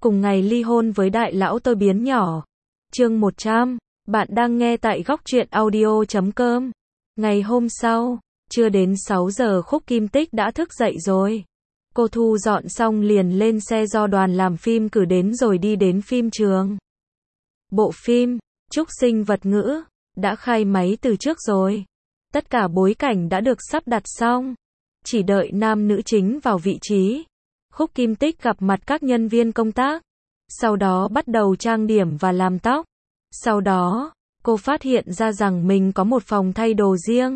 cùng ngày ly hôn với đại lão tôi biến nhỏ. Chương 100, bạn đang nghe tại góc truyện audio.com. Ngày hôm sau, chưa đến 6 giờ Khúc Kim Tích đã thức dậy rồi. Cô thu dọn xong liền lên xe do đoàn làm phim cử đến rồi đi đến phim trường. Bộ phim, Trúc Sinh Vật Ngữ, đã khai máy từ trước rồi. Tất cả bối cảnh đã được sắp đặt xong. Chỉ đợi nam nữ chính vào vị trí. Khúc Kim Tích gặp mặt các nhân viên công tác. Sau đó bắt đầu trang điểm và làm tóc. Sau đó, cô phát hiện ra rằng mình có một phòng thay đồ riêng.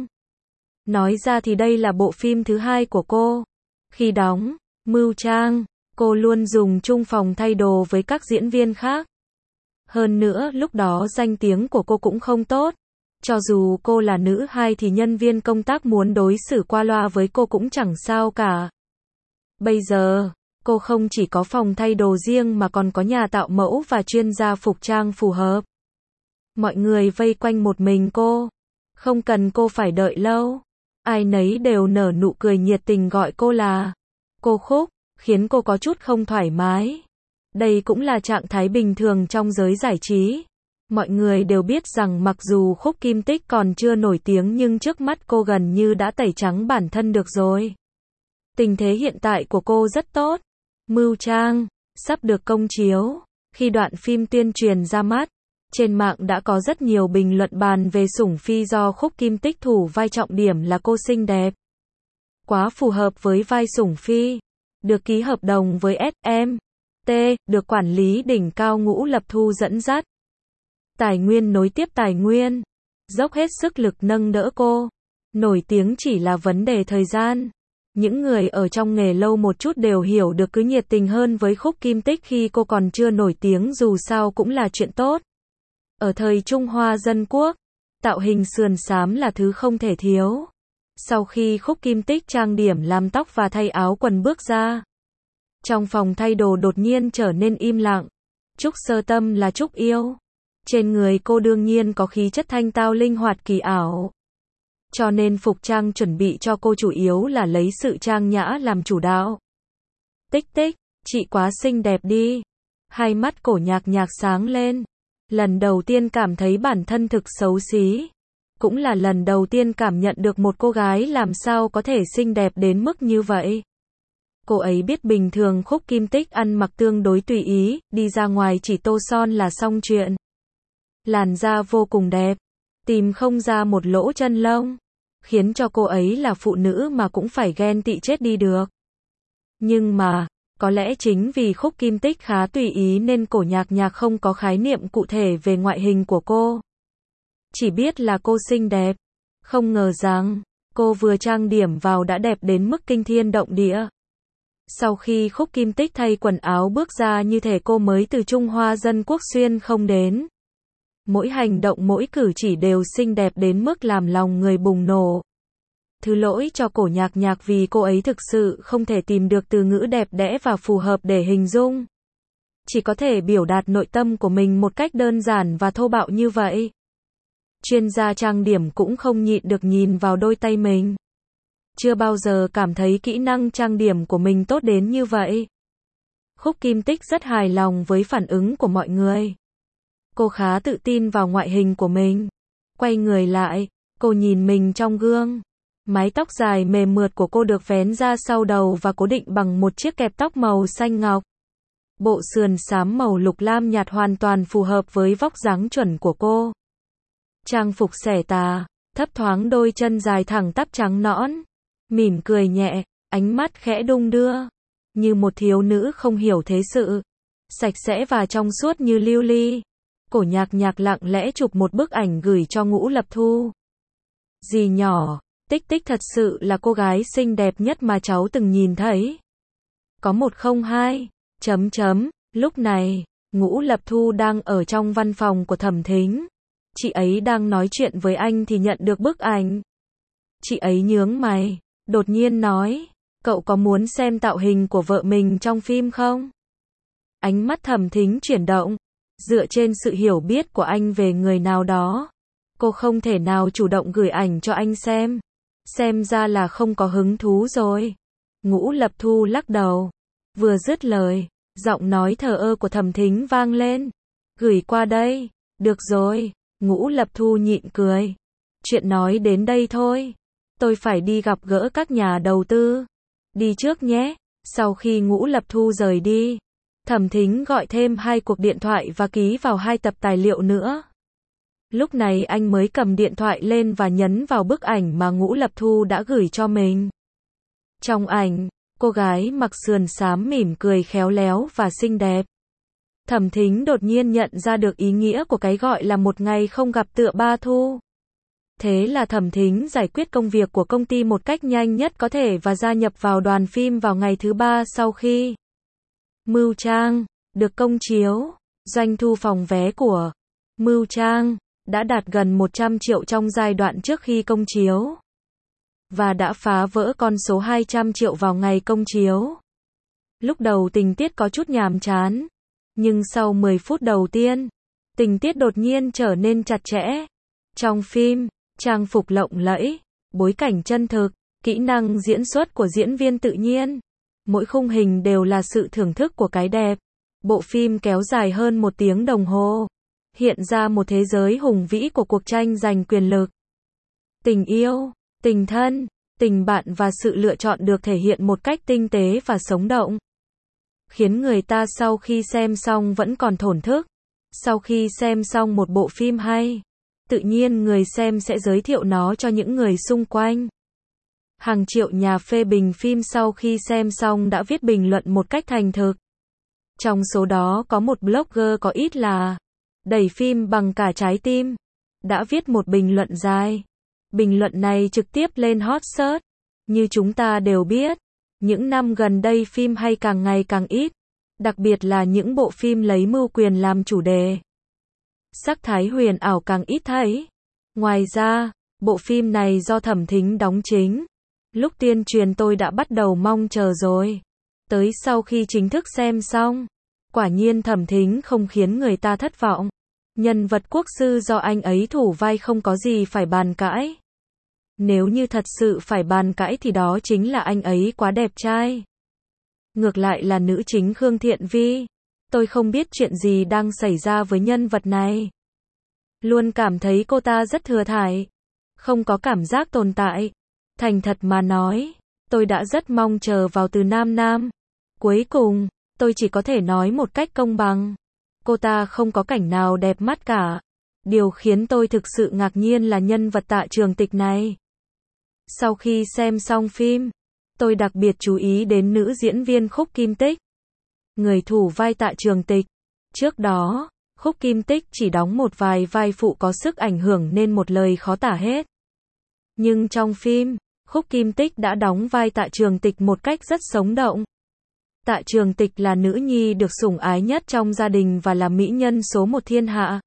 Nói ra thì đây là bộ phim thứ 2 của cô. Khi đóng Mưu Trang, cô luôn dùng chung phòng thay đồ với các diễn viên khác. Hơn nữa lúc đó danh tiếng của cô cũng không tốt. Cho dù cô là nữ 2 thì nhân viên công tác muốn đối xử qua loa với cô cũng chẳng sao cả. Bây giờ, cô không chỉ có phòng thay đồ riêng mà còn có nhà tạo mẫu và chuyên gia phục trang phù hợp. Mọi người vây quanh một mình cô. Không cần cô phải đợi lâu. Ai nấy đều nở nụ cười nhiệt tình gọi cô là cô Khúc, khiến cô có chút không thoải mái. Đây cũng là trạng thái bình thường trong giới giải trí. Mọi người đều biết rằng mặc dù Khúc Kim Tích còn chưa nổi tiếng nhưng trước mắt cô gần như đã tẩy trắng bản thân được rồi. Tình thế hiện tại của cô rất tốt. Mưu Trang sắp được công chiếu. Khi đoạn phim tuyên truyền ra mắt, trên mạng đã có rất nhiều bình luận bàn về Sủng Phi do Khúc Kim Tích thủ vai trọng điểm là cô xinh đẹp. Quá phù hợp với vai Sủng Phi. Được ký hợp đồng với SMT, được quản lý đỉnh cao Ngũ Lập Thu dẫn dắt. Tài nguyên nối tiếp tài nguyên. Dốc hết sức lực nâng đỡ cô. Nổi tiếng chỉ là vấn đề thời gian. Những người ở trong nghề lâu một chút đều hiểu được cứ nhiệt tình hơn với Khúc Kim Tích khi cô còn chưa nổi tiếng dù sao cũng là chuyện tốt. Ở thời Trung Hoa Dân Quốc, tạo hình sườn xám là thứ không thể thiếu. Sau khi Khúc Kim Tích trang điểm làm tóc và thay áo quần bước ra, trong phòng thay đồ đột nhiên trở nên im lặng. Trúc Sơ Tâm là Trúc Yêu. Trên người cô đương nhiên có khí chất thanh tao linh hoạt kỳ ảo. Cho nên phục trang chuẩn bị cho cô chủ yếu là lấy sự trang nhã làm chủ đạo. Tích Tích, chị quá xinh đẹp đi. Hai mắt Cổ Nhạc Nhạc sáng lên. Lần đầu tiên cảm thấy bản thân thực xấu xí. Cũng là lần đầu tiên cảm nhận được một cô gái làm sao có thể xinh đẹp đến mức như vậy. Cô ấy biết bình thường Khúc Kim Tích ăn mặc tương đối tùy ý, đi ra ngoài chỉ tô son là xong chuyện. Làn da vô cùng đẹp, tìm không ra một lỗ chân lông, khiến cho cô ấy là phụ nữ mà cũng phải ghen tị chết đi được. Nhưng mà, có lẽ chính vì Khúc Kim Tích khá tùy ý nên Cổ Nhạc Nhạc không có khái niệm cụ thể về ngoại hình của cô. Chỉ biết là cô xinh đẹp. Không ngờ rằng, cô vừa trang điểm vào đã đẹp đến mức kinh thiên động địa. Sau khi Khúc Kim Tích thay quần áo bước ra như thể cô mới từ Trung Hoa Dân Quốc xuyên không đến. Mỗi hành động mỗi cử chỉ đều xinh đẹp đến mức làm lòng người bùng nổ. Thứ lỗi cho Cổ Nhạc Nhạc vì cô ấy thực sự không thể tìm được từ ngữ đẹp đẽ và phù hợp để hình dung. Chỉ có thể biểu đạt nội tâm của mình một cách đơn giản và thô bạo như vậy. Chuyên gia trang điểm cũng không nhịn được nhìn vào đôi tay mình. Chưa bao giờ cảm thấy kỹ năng trang điểm của mình tốt đến như vậy. Khúc Kim Tích rất hài lòng với phản ứng của mọi người. Cô khá tự tin vào ngoại hình của mình. Quay người lại, cô nhìn mình trong gương. Mái tóc dài mềm mượt của cô được vén ra sau đầu và cố định bằng một chiếc kẹp tóc màu xanh ngọc. Bộ sườn xám màu lục lam nhạt hoàn toàn phù hợp với vóc dáng chuẩn của cô. Trang phục xẻ tà, thấp thoáng đôi chân dài thẳng tắp trắng nõn. Mỉm cười nhẹ, ánh mắt khẽ đung đưa. Như một thiếu nữ không hiểu thế sự. Sạch sẽ và trong suốt như lưu ly. Cổ Nhạc Nhạc lặng lẽ chụp một bức ảnh gửi cho Ngũ Lập Thu. Dì nhỏ, Tích Tích thật sự là cô gái xinh đẹp nhất mà cháu từng nhìn thấy. Có 102. Lúc này, Ngũ Lập Thu đang ở trong văn phòng của Thẩm Thính. Chị ấy đang nói chuyện với anh thì nhận được bức ảnh. Chị ấy nhướng mày, đột nhiên nói, cậu có muốn xem tạo hình của vợ mình trong phim không? Ánh mắt Thẩm Thính chuyển động. Dựa trên sự hiểu biết của anh về người nào đó, cô không thể nào chủ động gửi ảnh cho anh xem. Xem ra là không có hứng thú rồi. Ngũ Lập Thu lắc đầu. Vừa dứt lời, Giọng nói thờ ơ của Thẩm Thính vang lên. Gửi qua đây. Được rồi. Ngũ Lập Thu nhịn cười. Chuyện nói đến đây thôi. Tôi phải đi gặp gỡ các nhà đầu tư. Đi trước nhé. Sau khi Ngũ Lập Thu rời đi, Thẩm Thính gọi thêm 2 cuộc điện thoại và ký vào 2 tập tài liệu nữa. Lúc này anh mới cầm điện thoại lên và nhấn vào bức ảnh mà Ngũ Lập Thu đã gửi cho mình. Trong ảnh, cô gái mặc sườn xám mỉm cười khéo léo và xinh đẹp. Thẩm Thính đột nhiên nhận ra được ý nghĩa của cái gọi là một ngày không gặp tựa ba thu. Thế là Thẩm Thính giải quyết công việc của công ty một cách nhanh nhất có thể và gia nhập vào đoàn phim vào ngày thứ 3 sau khi Mưu Trang được công chiếu. Doanh thu phòng vé của Mưu Trang đã đạt gần 100 triệu trong giai đoạn trước khi công chiếu và đã phá vỡ con số 200 triệu vào ngày công chiếu. Lúc đầu tình tiết có chút nhàm chán, nhưng sau 10 phút đầu tiên, tình tiết đột nhiên trở nên chặt chẽ. Trong phim, trang phục lộng lẫy, bối cảnh chân thực, kỹ năng diễn xuất của diễn viên tự nhiên, mỗi khung hình đều là sự thưởng thức của cái đẹp. Bộ phim kéo dài hơn 1 tiếng đồng hồ, hiện ra một thế giới hùng vĩ của cuộc tranh giành quyền lực. Tình yêu, tình thân, tình bạn và sự lựa chọn được thể hiện một cách tinh tế và sống động, khiến người ta sau khi xem xong vẫn còn thổn thức. Sau khi xem xong một bộ phim hay, tự nhiên người xem sẽ giới thiệu nó cho những người xung quanh. Hàng triệu nhà phê bình phim sau khi xem xong đã viết bình luận một cách thành thực. Trong số đó có một blogger có ít là đẩy phim bằng cả trái tim, đã viết một bình luận dài. Bình luận này trực tiếp lên hot search. Như chúng ta đều biết, những năm gần đây phim hay càng ngày càng ít, đặc biệt là những bộ phim lấy mưu quyền làm chủ đề. Sắc thái huyền ảo càng ít thấy. Ngoài ra, bộ phim này do Thẩm Thính đóng chính. Lúc tuyên truyền tôi đã bắt đầu mong chờ rồi. Tới sau khi chính thức xem xong, quả nhiên Thẩm Thính không khiến người ta thất vọng. Nhân vật quốc sư do anh ấy thủ vai không có gì phải bàn cãi. Nếu như thật sự phải bàn cãi thì đó chính là anh ấy quá đẹp trai. Ngược lại là nữ chính Khương Thiện Vi, tôi không biết chuyện gì đang xảy ra với nhân vật này. Luôn cảm thấy cô ta rất thừa thãi, không có cảm giác tồn tại. Thành thật mà nói, tôi đã rất mong chờ vào Từ Nam Nam. Cuối cùng, tôi chỉ có thể nói một cách công bằng, cô ta không có cảnh nào đẹp mắt cả. Điều khiến tôi thực sự ngạc nhiên là nhân vật Tạ Trường Tịch này. Sau khi xem xong phim, tôi đặc biệt chú ý đến nữ diễn viên Khúc Kim Tích, người thủ vai Tạ Trường Tịch. Trước đó, Khúc Kim Tích chỉ đóng một vài vai phụ có sức ảnh hưởng nên một lời khó tả hết. Nhưng trong phim, Khúc Kim Tích đã đóng vai Tạ Trường Tịch một cách rất sống động. Tạ Trường Tịch là nữ nhi được sủng ái nhất trong gia đình và là mỹ nhân số 1 thiên hạ.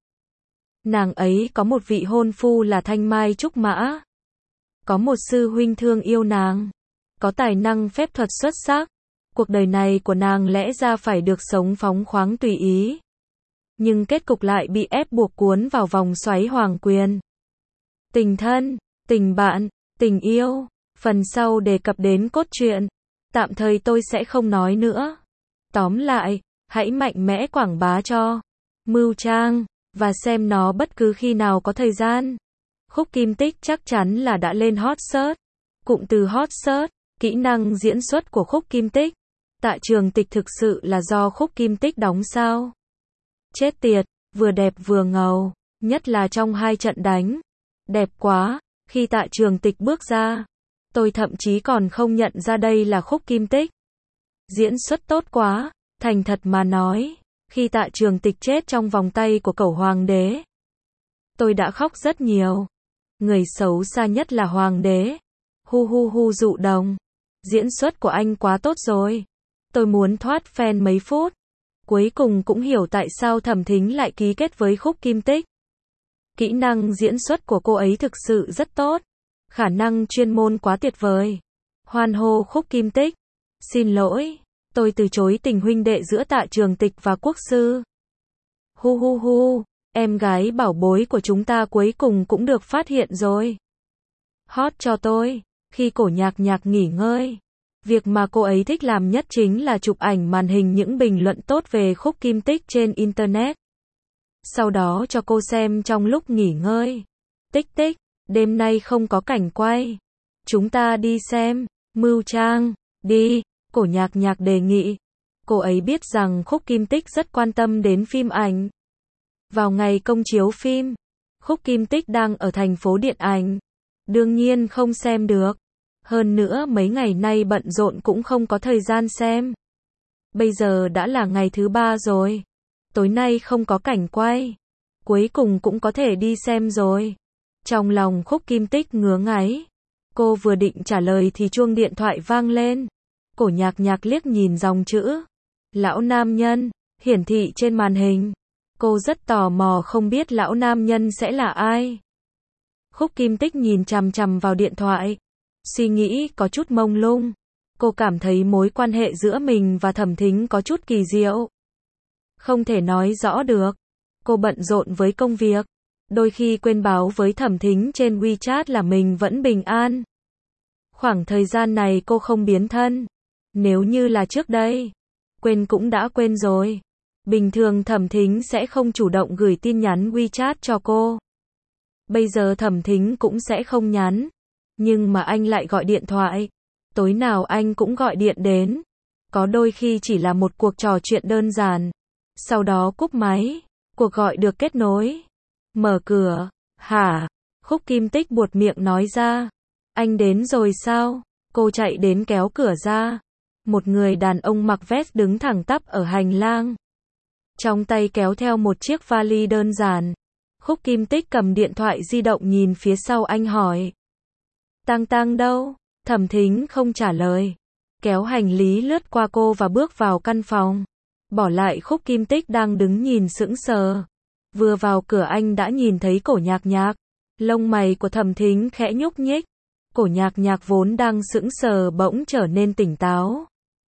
Nàng ấy có một vị hôn phu là Thanh Mai Trúc Mã. Có một sư huynh thương yêu nàng. Có tài năng phép thuật xuất sắc. Cuộc đời này của nàng lẽ ra phải được sống phóng khoáng tùy ý. Nhưng kết cục lại bị ép buộc cuốn vào vòng xoáy hoàng quyền. Tình thân, tình bạn, tình yêu. Phần sau đề cập đến cốt truyện. Tạm thời tôi sẽ không nói nữa. Tóm lại, hãy mạnh mẽ quảng bá cho Mưu Trang và xem nó bất cứ khi nào có thời gian. Khúc Kim Tích chắc chắn là đã lên hot search. Cụm từ hot search, kỹ năng diễn xuất của Khúc Kim Tích. Tạ Trường Tịch thực sự là do Khúc Kim Tích đóng sao? Chết tiệt, vừa đẹp vừa ngầu, nhất là trong 2 trận đánh. Đẹp quá, khi Tạ Trường Tịch bước ra, tôi thậm chí còn không nhận ra đây là Khúc Kim Tích. Diễn xuất tốt quá, thành thật mà nói, khi Tạ Trường Tịch chết trong vòng tay của cẩu hoàng đế, tôi đã khóc rất nhiều. Người xấu xa nhất là hoàng đế. Hu hu hu dụ đồng. Diễn xuất của anh quá tốt rồi. Tôi muốn thoát fan mấy phút. Cuối cùng cũng hiểu tại sao Thẩm Thính lại ký kết với Khúc Kim Tích. Kỹ năng diễn xuất của cô ấy thực sự rất tốt. Khả năng chuyên môn quá tuyệt vời. Hoan hô Khúc Kim Tích. Xin lỗi, tôi từ chối tình huynh đệ giữa Tạ Trường Tịch và quốc sư. Hu hu hu, em gái bảo bối của chúng ta cuối cùng cũng được phát hiện rồi. Hot cho tôi, khi cổ nhạc nhạc nghỉ ngơi. Việc mà cô ấy thích làm nhất chính là chụp ảnh màn hình những bình luận tốt về Khúc Kim Tích trên Internet. Sau đó cho cô xem trong lúc nghỉ ngơi. Tích tích, đêm nay không có cảnh quay. Chúng ta đi xem. Mưu Trang, đi, Cổ Nhạc Nhạc đề nghị. Cô ấy biết rằng Khúc Kim Tích rất quan tâm đến phim ảnh. Vào ngày công chiếu phim, Khúc Kim Tích đang ở thành phố điện ảnh. Đương nhiên không xem được. Hơn nữa mấy ngày nay bận rộn cũng không có thời gian xem. Bây giờ đã là ngày thứ 3 rồi. Tối nay không có cảnh quay. Cuối cùng cũng có thể đi xem rồi. Trong lòng Khúc Kim Tích ngứa ngáy. Cô vừa định trả lời thì chuông điện thoại vang lên. Cổ Nhạc Nhạc liếc nhìn dòng chữ lão nam nhân hiển thị trên màn hình. Cô rất tò mò không biết lão nam nhân sẽ là ai. Khúc Kim Tích nhìn chằm chằm vào điện thoại. Suy nghĩ có chút mông lung. Cô cảm thấy mối quan hệ giữa mình và Thẩm Thính có chút kỳ diệu. Không thể nói rõ được. Cô bận rộn với công việc. Đôi khi quên báo với Thẩm Thính trên WeChat là mình vẫn bình an. Khoảng thời gian này cô không biến thân. Nếu như là trước đây, quên cũng đã quên rồi. Bình thường Thẩm Thính sẽ không chủ động gửi tin nhắn WeChat cho cô. Bây giờ Thẩm Thính cũng sẽ không nhắn. Nhưng mà anh lại gọi điện thoại. Tối nào anh cũng gọi điện đến. Có đôi khi chỉ là một cuộc trò chuyện đơn giản. Sau đó cúp máy. Cuộc gọi được kết nối. Mở cửa. Hả? Khúc Kim Tích buột miệng nói ra. Anh đến rồi sao? Cô chạy đến kéo cửa ra. Một người đàn ông mặc vest đứng thẳng tắp ở hành lang. Trong tay kéo theo một chiếc vali đơn giản. Khúc Kim Tích cầm điện thoại di động nhìn phía sau anh hỏi. Tang Tang đâu? Thẩm Thính không trả lời. Kéo hành lý lướt qua cô và bước vào căn phòng. Bỏ lại Khúc Kim Tích đang đứng nhìn sững sờ. Vừa vào cửa anh đã nhìn thấy Cổ Nhạc Nhạc. Lông mày của Thẩm Thính khẽ nhúc nhích. Cổ Nhạc Nhạc vốn đang sững sờ bỗng trở nên tỉnh táo.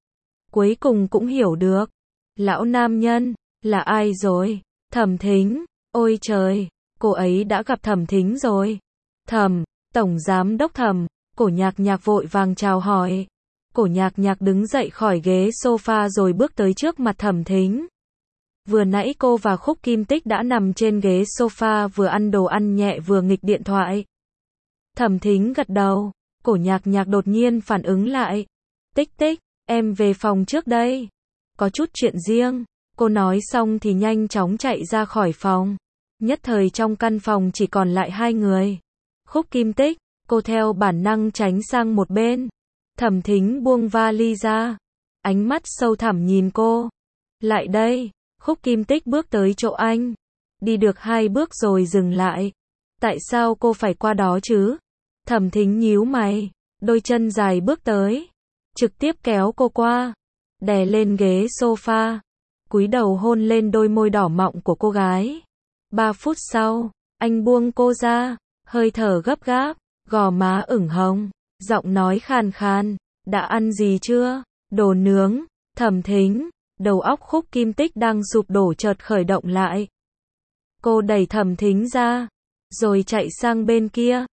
Cuối cùng cũng hiểu được. Lão nam nhân, là ai rồi? Thẩm Thính, ôi trời, cô ấy đã gặp Thẩm Thính rồi. Thẩm, Tổng Giám Đốc Thẩm, Cổ Nhạc Nhạc vội vàng chào hỏi. Cổ Nhạc Nhạc đứng dậy khỏi ghế sofa rồi bước tới trước mặt Thẩm Thính. Vừa nãy cô và Khúc Kim Tích đã nằm trên ghế sofa vừa ăn đồ ăn nhẹ vừa nghịch điện thoại. Thẩm Thính gật đầu. Cổ Nhạc Nhạc đột nhiên phản ứng lại. Tích tích, em về phòng trước đây. Có chút chuyện riêng. Cô nói xong thì nhanh chóng chạy ra khỏi phòng. Nhất thời trong căn phòng chỉ còn lại hai người. Khúc Kim Tích, cô theo bản năng tránh sang một bên. Thẩm Thính buông vali ra. Ánh mắt sâu thẳm nhìn cô. Lại đây. Khúc Kim Tích bước tới chỗ anh. Đi được 2 bước rồi dừng lại. Tại sao cô phải qua đó chứ? Thẩm Thính nhíu mày. Đôi chân dài bước tới. Trực tiếp kéo cô qua. Đè lên ghế sofa. Cúi đầu hôn lên đôi môi đỏ mọng của cô gái. 3 phút sau, anh buông cô ra. Hơi thở gấp gáp. Gò má ửng hồng. Giọng nói khàn khàn. Đã ăn gì chưa? Đồ nướng. Thẩm Thính. Đầu óc Khúc Kim Tích đang sụp đổ chợt khởi động lại. Cô đẩy Thẩm Thính ra. Rồi chạy sang bên kia.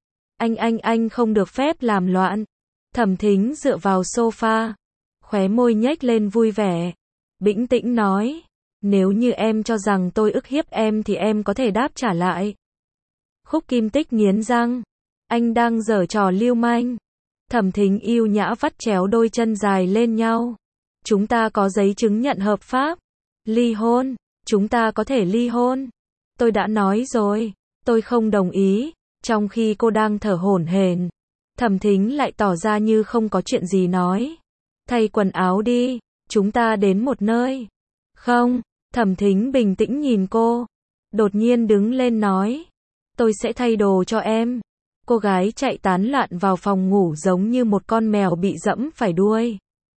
Anh không được phép làm loạn. Thẩm Thính dựa vào sofa. Khóe môi nhếch lên vui vẻ. Bĩnh tĩnh nói. Nếu như em cho rằng tôi ức hiếp em thì em có thể đáp trả lại. Khúc Kim Tích nghiến răng. Anh đang giở trò lưu manh. Thẩm Thính yêu nhã vắt chéo đôi chân dài lên nhau. Chúng ta có giấy chứng nhận hợp pháp. Ly hôn. Chúng ta có thể ly hôn. Tôi đã nói rồi. Tôi không đồng ý. Trong khi cô đang thở hổn hển, Thẩm Thính lại tỏ ra như không có chuyện gì nói. Thay quần áo đi. Chúng ta đến một nơi. Không. Thẩm Thính bình tĩnh nhìn cô. Đột nhiên đứng lên nói. Tôi sẽ thay đồ cho em. Cô gái chạy tán loạn vào phòng ngủ giống như một con mèo bị dẫm phải đuôi.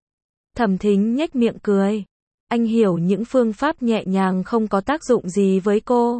Thẩm Thính nhếch miệng cười. Anh hiểu những phương pháp nhẹ nhàng không có tác dụng gì với cô.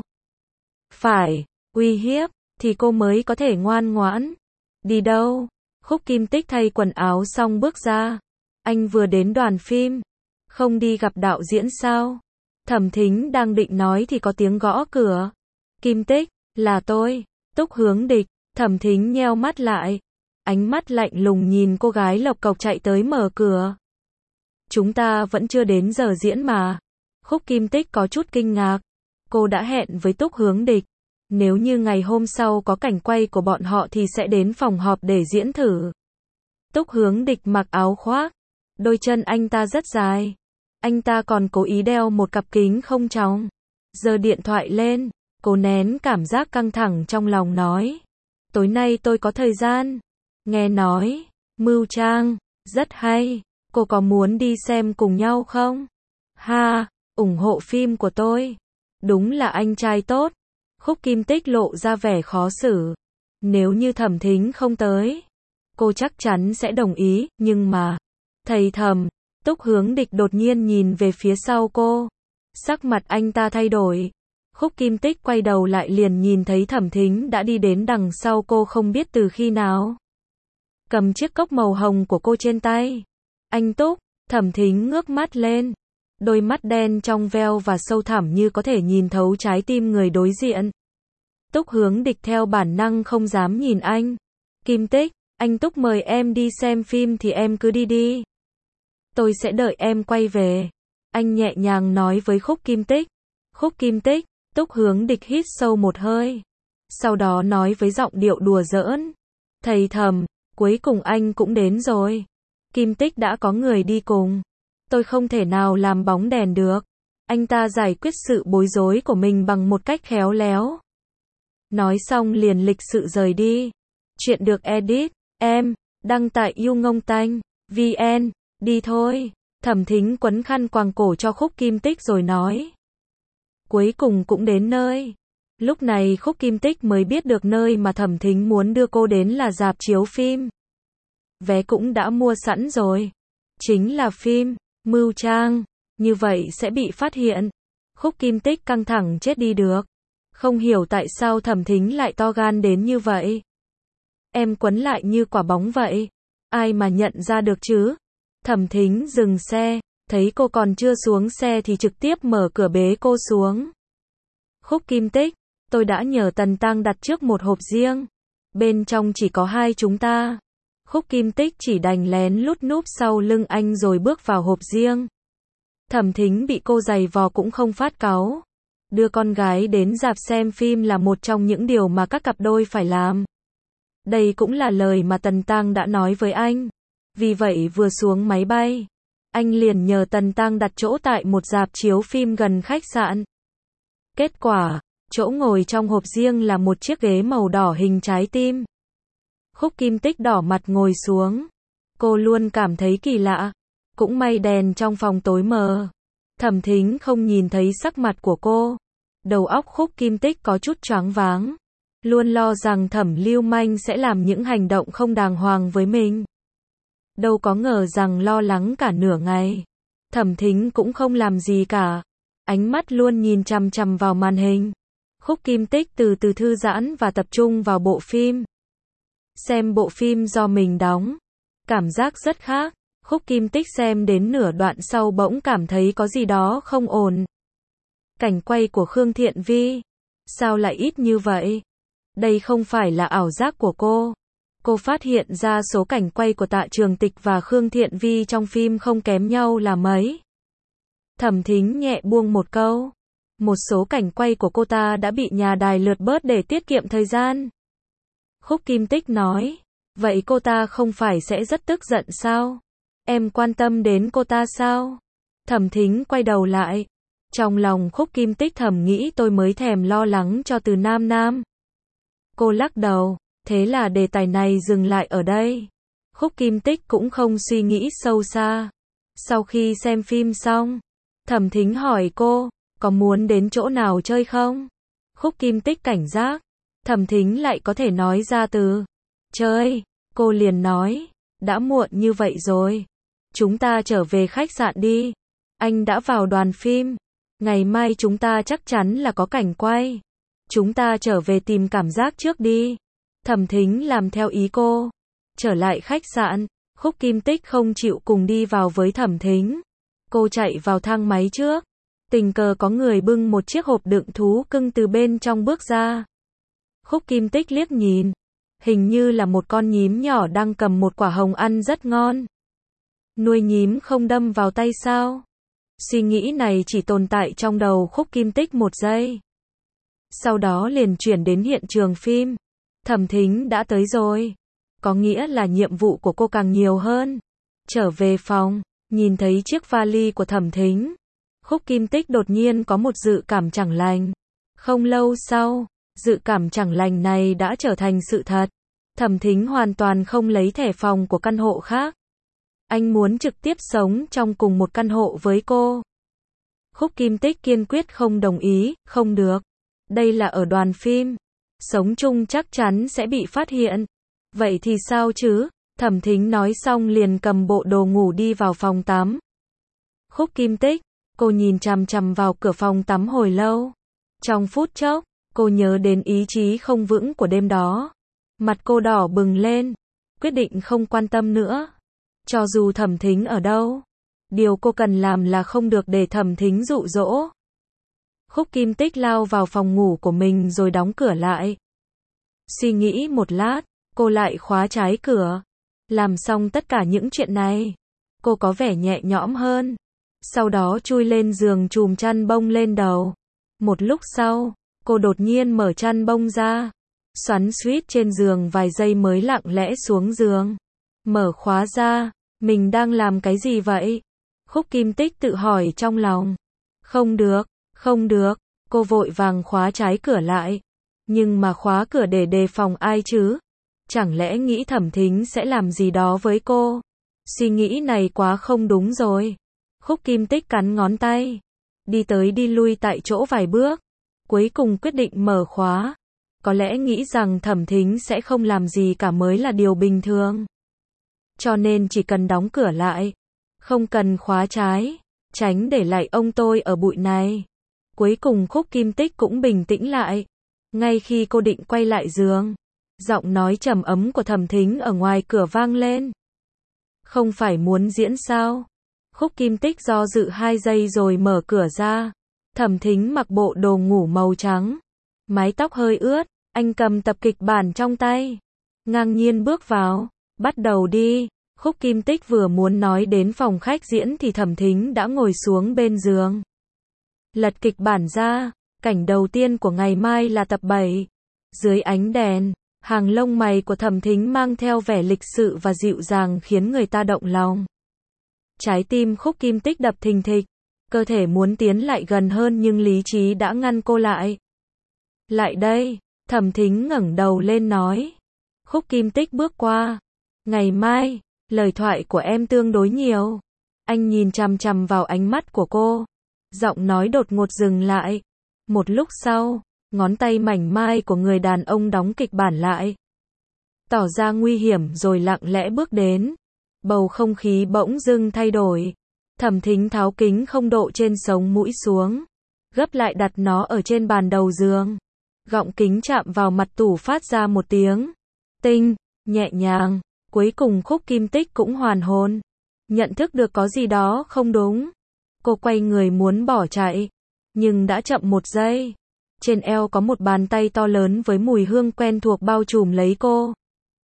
Phải, uy hiếp, thì cô mới có thể ngoan ngoãn. Đi đâu? Khúc Kim Tích thay quần áo xong bước ra. Anh vừa đến đoàn phim. Không đi gặp đạo diễn sao? Thẩm Thính đang định nói thì có tiếng gõ cửa. Kim Tích, là tôi. Túc Hướng Địch. Thẩm Thính nheo mắt lại. ánh mắt lạnh lùng nhìn cô gái lộc cộc chạy tới mở cửa. Chúng ta vẫn chưa đến giờ diễn mà. Khúc Kim Tích có chút kinh ngạc. Cô đã hẹn với Túc Hướng Địch. Nếu như ngày hôm sau có cảnh quay của bọn họ thì sẽ đến phòng họp để diễn thử. Túc Hướng Địch mặc áo khoác. Đôi chân anh ta rất dài. Anh ta còn cố ý đeo một cặp kính không tròng. Giơ điện thoại lên. Cô nén cảm giác căng thẳng trong lòng nói. Tối nay tôi có thời gian. Nghe nói, Mưu Trang, rất hay. Cô có muốn đi xem cùng nhau không? Ha, ủng hộ phim của tôi. Đúng là anh trai tốt. Khúc Kim Tích lộ ra vẻ khó xử. Nếu như Thẩm Thính không tới, cô chắc chắn sẽ đồng ý, nhưng mà... Thầy Thẩm, Túc Hướng Địch đột nhiên nhìn về phía sau cô. Sắc mặt anh ta thay đổi. Khúc Kim Tích quay đầu lại liền nhìn thấy Thẩm Thính đã đi đến đằng sau cô không biết từ khi nào. Cầm chiếc cốc màu hồng của cô trên tay. Anh Túc, Thẩm Thính ngước mắt lên. Đôi mắt đen trong veo và sâu thẳm như có thể nhìn thấu trái tim người đối diện. Túc Hướng Địch theo bản năng không dám nhìn anh. Kim Tích, anh Túc mời em đi xem phim thì em cứ đi đi. Tôi sẽ đợi em quay về. Anh nhẹ nhàng nói với Khúc Kim Tích. Khúc Kim Tích, Túc Hướng Địch hít sâu một hơi. Sau đó nói với giọng điệu đùa giỡn. Thầy Thẩm, cuối cùng anh cũng đến rồi. Kim Tích đã có người đi cùng. Tôi không thể nào làm bóng đèn được. Anh ta giải quyết sự bối rối của mình bằng một cách khéo léo. Nói xong liền lịch sự rời đi. Chuyện được edit, em, đăng tại YouNgongTanh.vn, đi thôi. Thẩm Thính quấn khăn quàng cổ cho Khúc Kim Tích rồi nói. Cuối cùng cũng đến nơi. Lúc này Khúc Kim Tích mới biết được nơi mà Thẩm Thính muốn đưa cô đến là rạp chiếu phim. Vé cũng đã mua sẵn rồi. Chính là phim Mưu Trang. Như vậy sẽ bị phát hiện. Khúc Kim Tích căng thẳng chết đi được. Không hiểu tại sao Thẩm Thính lại to gan đến như vậy. Em quấn lại như quả bóng vậy. Ai mà nhận ra được chứ? Thẩm Thính dừng xe. Thấy cô còn chưa xuống xe thì trực tiếp mở cửa bế cô xuống. Khúc Kim Tích, tôi đã nhờ Tần Tăng đặt trước một hộp riêng. Bên trong chỉ có hai chúng ta. Khúc Kim Tích chỉ đành lén lút núp sau lưng anh rồi bước vào hộp riêng. Thẩm Thính bị cô giày vò cũng không phát cáu. Đưa con gái đến rạp xem phim là một trong những điều mà các cặp đôi phải làm. Đây cũng là lời mà Tần Tăng đã nói với anh. Vì vậy vừa xuống máy bay, anh liền nhờ Tần Tăng đặt chỗ tại một rạp chiếu phim gần khách sạn. Kết quả, chỗ ngồi trong hộp riêng là một chiếc ghế màu đỏ hình trái tim. Khúc Kim Tích đỏ mặt ngồi xuống. Cô luôn cảm thấy kỳ lạ. Cũng may đèn trong phòng tối mờ. Thẩm Thính không nhìn thấy sắc mặt của cô. Đầu óc Khúc Kim Tích có chút choáng váng. Luôn lo rằng Thẩm Lưu Manh sẽ làm những hành động không đàng hoàng với mình. Đâu có ngờ rằng lo lắng cả nửa ngày. Thẩm Thính cũng không làm gì cả. Ánh mắt luôn nhìn chằm chằm vào màn hình. Khúc Kim Tích từ từ thư giãn và tập trung vào bộ phim. Xem bộ phim do mình đóng. Cảm giác rất khác. Khúc Kim Tích xem đến nửa đoạn sau bỗng cảm thấy có gì đó không ổn. Cảnh quay của Khương Thiện Vi. Sao lại ít như vậy? Đây không phải là ảo giác của cô. Cô phát hiện ra số cảnh quay của Tạ Trường Tịch và Khương Thiện Vi trong phim không kém nhau là mấy. Thẩm Thính nhẹ buông một câu. Một số cảnh quay của cô ta đã bị nhà đài lượt bớt để tiết kiệm thời gian. Khúc Kim Tích nói. Vậy cô ta không phải sẽ rất tức giận sao? Em quan tâm đến cô ta sao? Thẩm Thính quay đầu lại. Trong lòng Khúc Kim Tích thầm nghĩ tôi mới thèm lo lắng cho Từ Nam Nam. Cô lắc đầu. Thế là đề tài này dừng lại ở đây. Khúc Kim Tích cũng không suy nghĩ sâu xa. Sau khi xem phim xong, Thẩm Thính hỏi cô, có muốn đến chỗ nào chơi không? Khúc Kim Tích cảnh giác. Thẩm Thính lại có thể nói ra từ chơi. Cô liền nói, đã muộn như vậy rồi. Chúng ta trở về khách sạn đi. Anh đã vào đoàn phim. Ngày mai chúng ta chắc chắn là có cảnh quay. Chúng ta trở về tìm cảm giác trước đi. Thẩm Thính làm theo ý cô. Trở lại khách sạn, Khúc Kim Tích không chịu cùng đi vào với Thẩm Thính. Cô chạy vào thang máy trước. Tình cờ có người bưng một chiếc hộp đựng thú cưng từ bên trong bước ra. Khúc Kim Tích liếc nhìn. Hình như là một con nhím nhỏ đang cầm một quả hồng ăn rất ngon. Nuôi nhím không đâm vào tay sao? Suy nghĩ này chỉ tồn tại trong đầu Khúc Kim Tích một giây. Sau đó liền chuyển đến hiện trường phim. Thẩm Thính đã tới rồi. Có nghĩa là nhiệm vụ của cô càng nhiều hơn. Trở về phòng, nhìn thấy chiếc vali của Thẩm Thính. Khúc Kim Tích đột nhiên có một dự cảm chẳng lành. Không lâu sau, dự cảm chẳng lành này đã trở thành sự thật. Thẩm Thính hoàn toàn không lấy thẻ phòng của căn hộ khác. Anh muốn trực tiếp sống trong cùng một căn hộ với cô. Khúc Kim Tích kiên quyết không đồng ý, không được. Đây là ở đoàn phim. Sống chung chắc chắn sẽ bị phát hiện. Vậy thì sao chứ? Thẩm Thính nói xong liền cầm bộ đồ ngủ đi vào phòng tắm. Khúc Kim Tích, cô nhìn chằm chằm vào cửa phòng tắm hồi lâu. Trong phút chốc, cô nhớ đến ý chí không vững của đêm đó. Mặt cô đỏ bừng lên, quyết định không quan tâm nữa. Cho dù Thẩm Thính ở đâu, điều cô cần làm là không được để Thẩm Thính dụ dỗ. Khúc Kim Tích lao vào phòng ngủ của mình rồi đóng cửa lại. Suy nghĩ một lát, cô lại khóa trái cửa. Làm xong tất cả những chuyện này, cô có vẻ nhẹ nhõm hơn. Sau đó chui lên giường chùm chăn bông lên đầu. Một lúc sau, cô đột nhiên mở chăn bông ra. Xoắn xuýt trên giường vài giây mới lặng lẽ xuống giường. Mở khóa ra, mình đang làm cái gì vậy? Khúc Kim Tích tự hỏi trong lòng. Không được, không được, cô vội vàng khóa trái cửa lại. Nhưng mà khóa cửa để đề phòng ai chứ? Chẳng lẽ nghĩ Thẩm Thính sẽ làm gì đó với cô? Suy nghĩ này quá không đúng rồi. Khúc Kim Tích cắn ngón tay. Đi tới đi lui tại chỗ vài bước. Cuối cùng quyết định mở khóa. Có lẽ nghĩ rằng Thẩm Thính sẽ không làm gì cả mới là điều bình thường. Cho nên chỉ cần đóng cửa lại. Không cần khóa trái. Tránh để lại ông tôi ở bụi này. Cuối cùng Khúc Kim Tích cũng bình tĩnh lại. Ngay khi cô định quay lại giường, giọng nói trầm ấm của Thẩm Thính ở ngoài cửa vang lên. Không phải muốn diễn sao? Khúc Kim Tích do dự 2 giây rồi mở cửa ra. Thẩm Thính mặc bộ đồ ngủ màu trắng. Mái tóc hơi ướt, anh cầm tập kịch bản trong tay. Ngang nhiên bước vào. Bắt đầu đi. Khúc Kim Tích vừa muốn nói đến phòng khách diễn thì Thẩm Thính đã ngồi xuống bên giường. Lật kịch bản ra. Cảnh đầu tiên của ngày mai là tập 7. Dưới ánh đèn, hàng lông mày của Thẩm Thính mang theo vẻ lịch sự và dịu dàng khiến người ta động lòng. Trái tim Khúc Kim Tích đập thình thịch, cơ thể muốn tiến lại gần hơn nhưng lý trí đã ngăn cô lại. Lại đây, Thẩm Thính ngẩng đầu lên nói. Khúc Kim Tích bước qua. Ngày mai, lời thoại của em tương đối nhiều. Anh nhìn chằm chằm vào ánh mắt của cô. Giọng nói đột ngột dừng lại. Một lúc sau, ngón tay mảnh mai của người đàn ông đóng kịch bản lại. Tỏ ra nguy hiểm rồi lặng lẽ bước đến. Bầu không khí bỗng dưng thay đổi. Thẩm Thính tháo kính không độ trên sống mũi xuống. Gấp lại đặt nó ở trên bàn đầu giường. Gọng kính chạm vào mặt tủ phát ra một tiếng. Tinh, nhẹ nhàng. Cuối cùng Khúc Kim Tích cũng hoàn hồn. Nhận thức được có gì đó không đúng. Cô quay người muốn bỏ chạy. Nhưng đã chậm 1 giây. Trên eo có một bàn tay to lớn với mùi hương quen thuộc bao trùm lấy cô.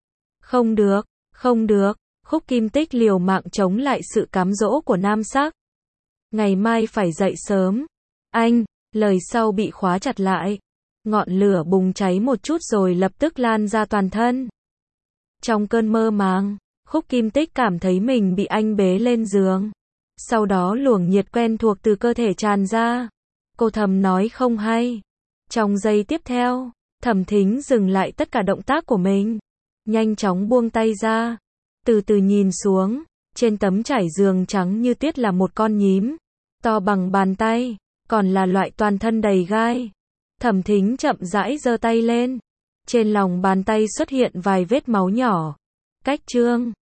Không được, không được. Khúc Kim Tích liều mạng chống lại sự cám dỗ của nam sắc. Ngày mai phải dậy sớm. Anh, lời sau bị khóa chặt lại. Ngọn lửa bùng cháy một chút rồi lập tức lan ra toàn thân. Trong cơn mơ màng, Khúc Kim Tích cảm thấy mình bị anh bế lên giường. Sau đó luồng nhiệt quen thuộc từ cơ thể tràn ra. Cô thầm nói không hay. Trong giây tiếp theo, Thẩm Thính dừng lại tất cả động tác của mình. Nhanh chóng buông tay ra. Từ từ nhìn xuống. Trên tấm trải giường trắng như tuyết là một con nhím. To bằng bàn tay. Còn là loại toàn thân đầy gai. Thẩm Thính chậm rãi giơ tay lên. Trên lòng bàn tay xuất hiện vài vết máu nhỏ. Cách chương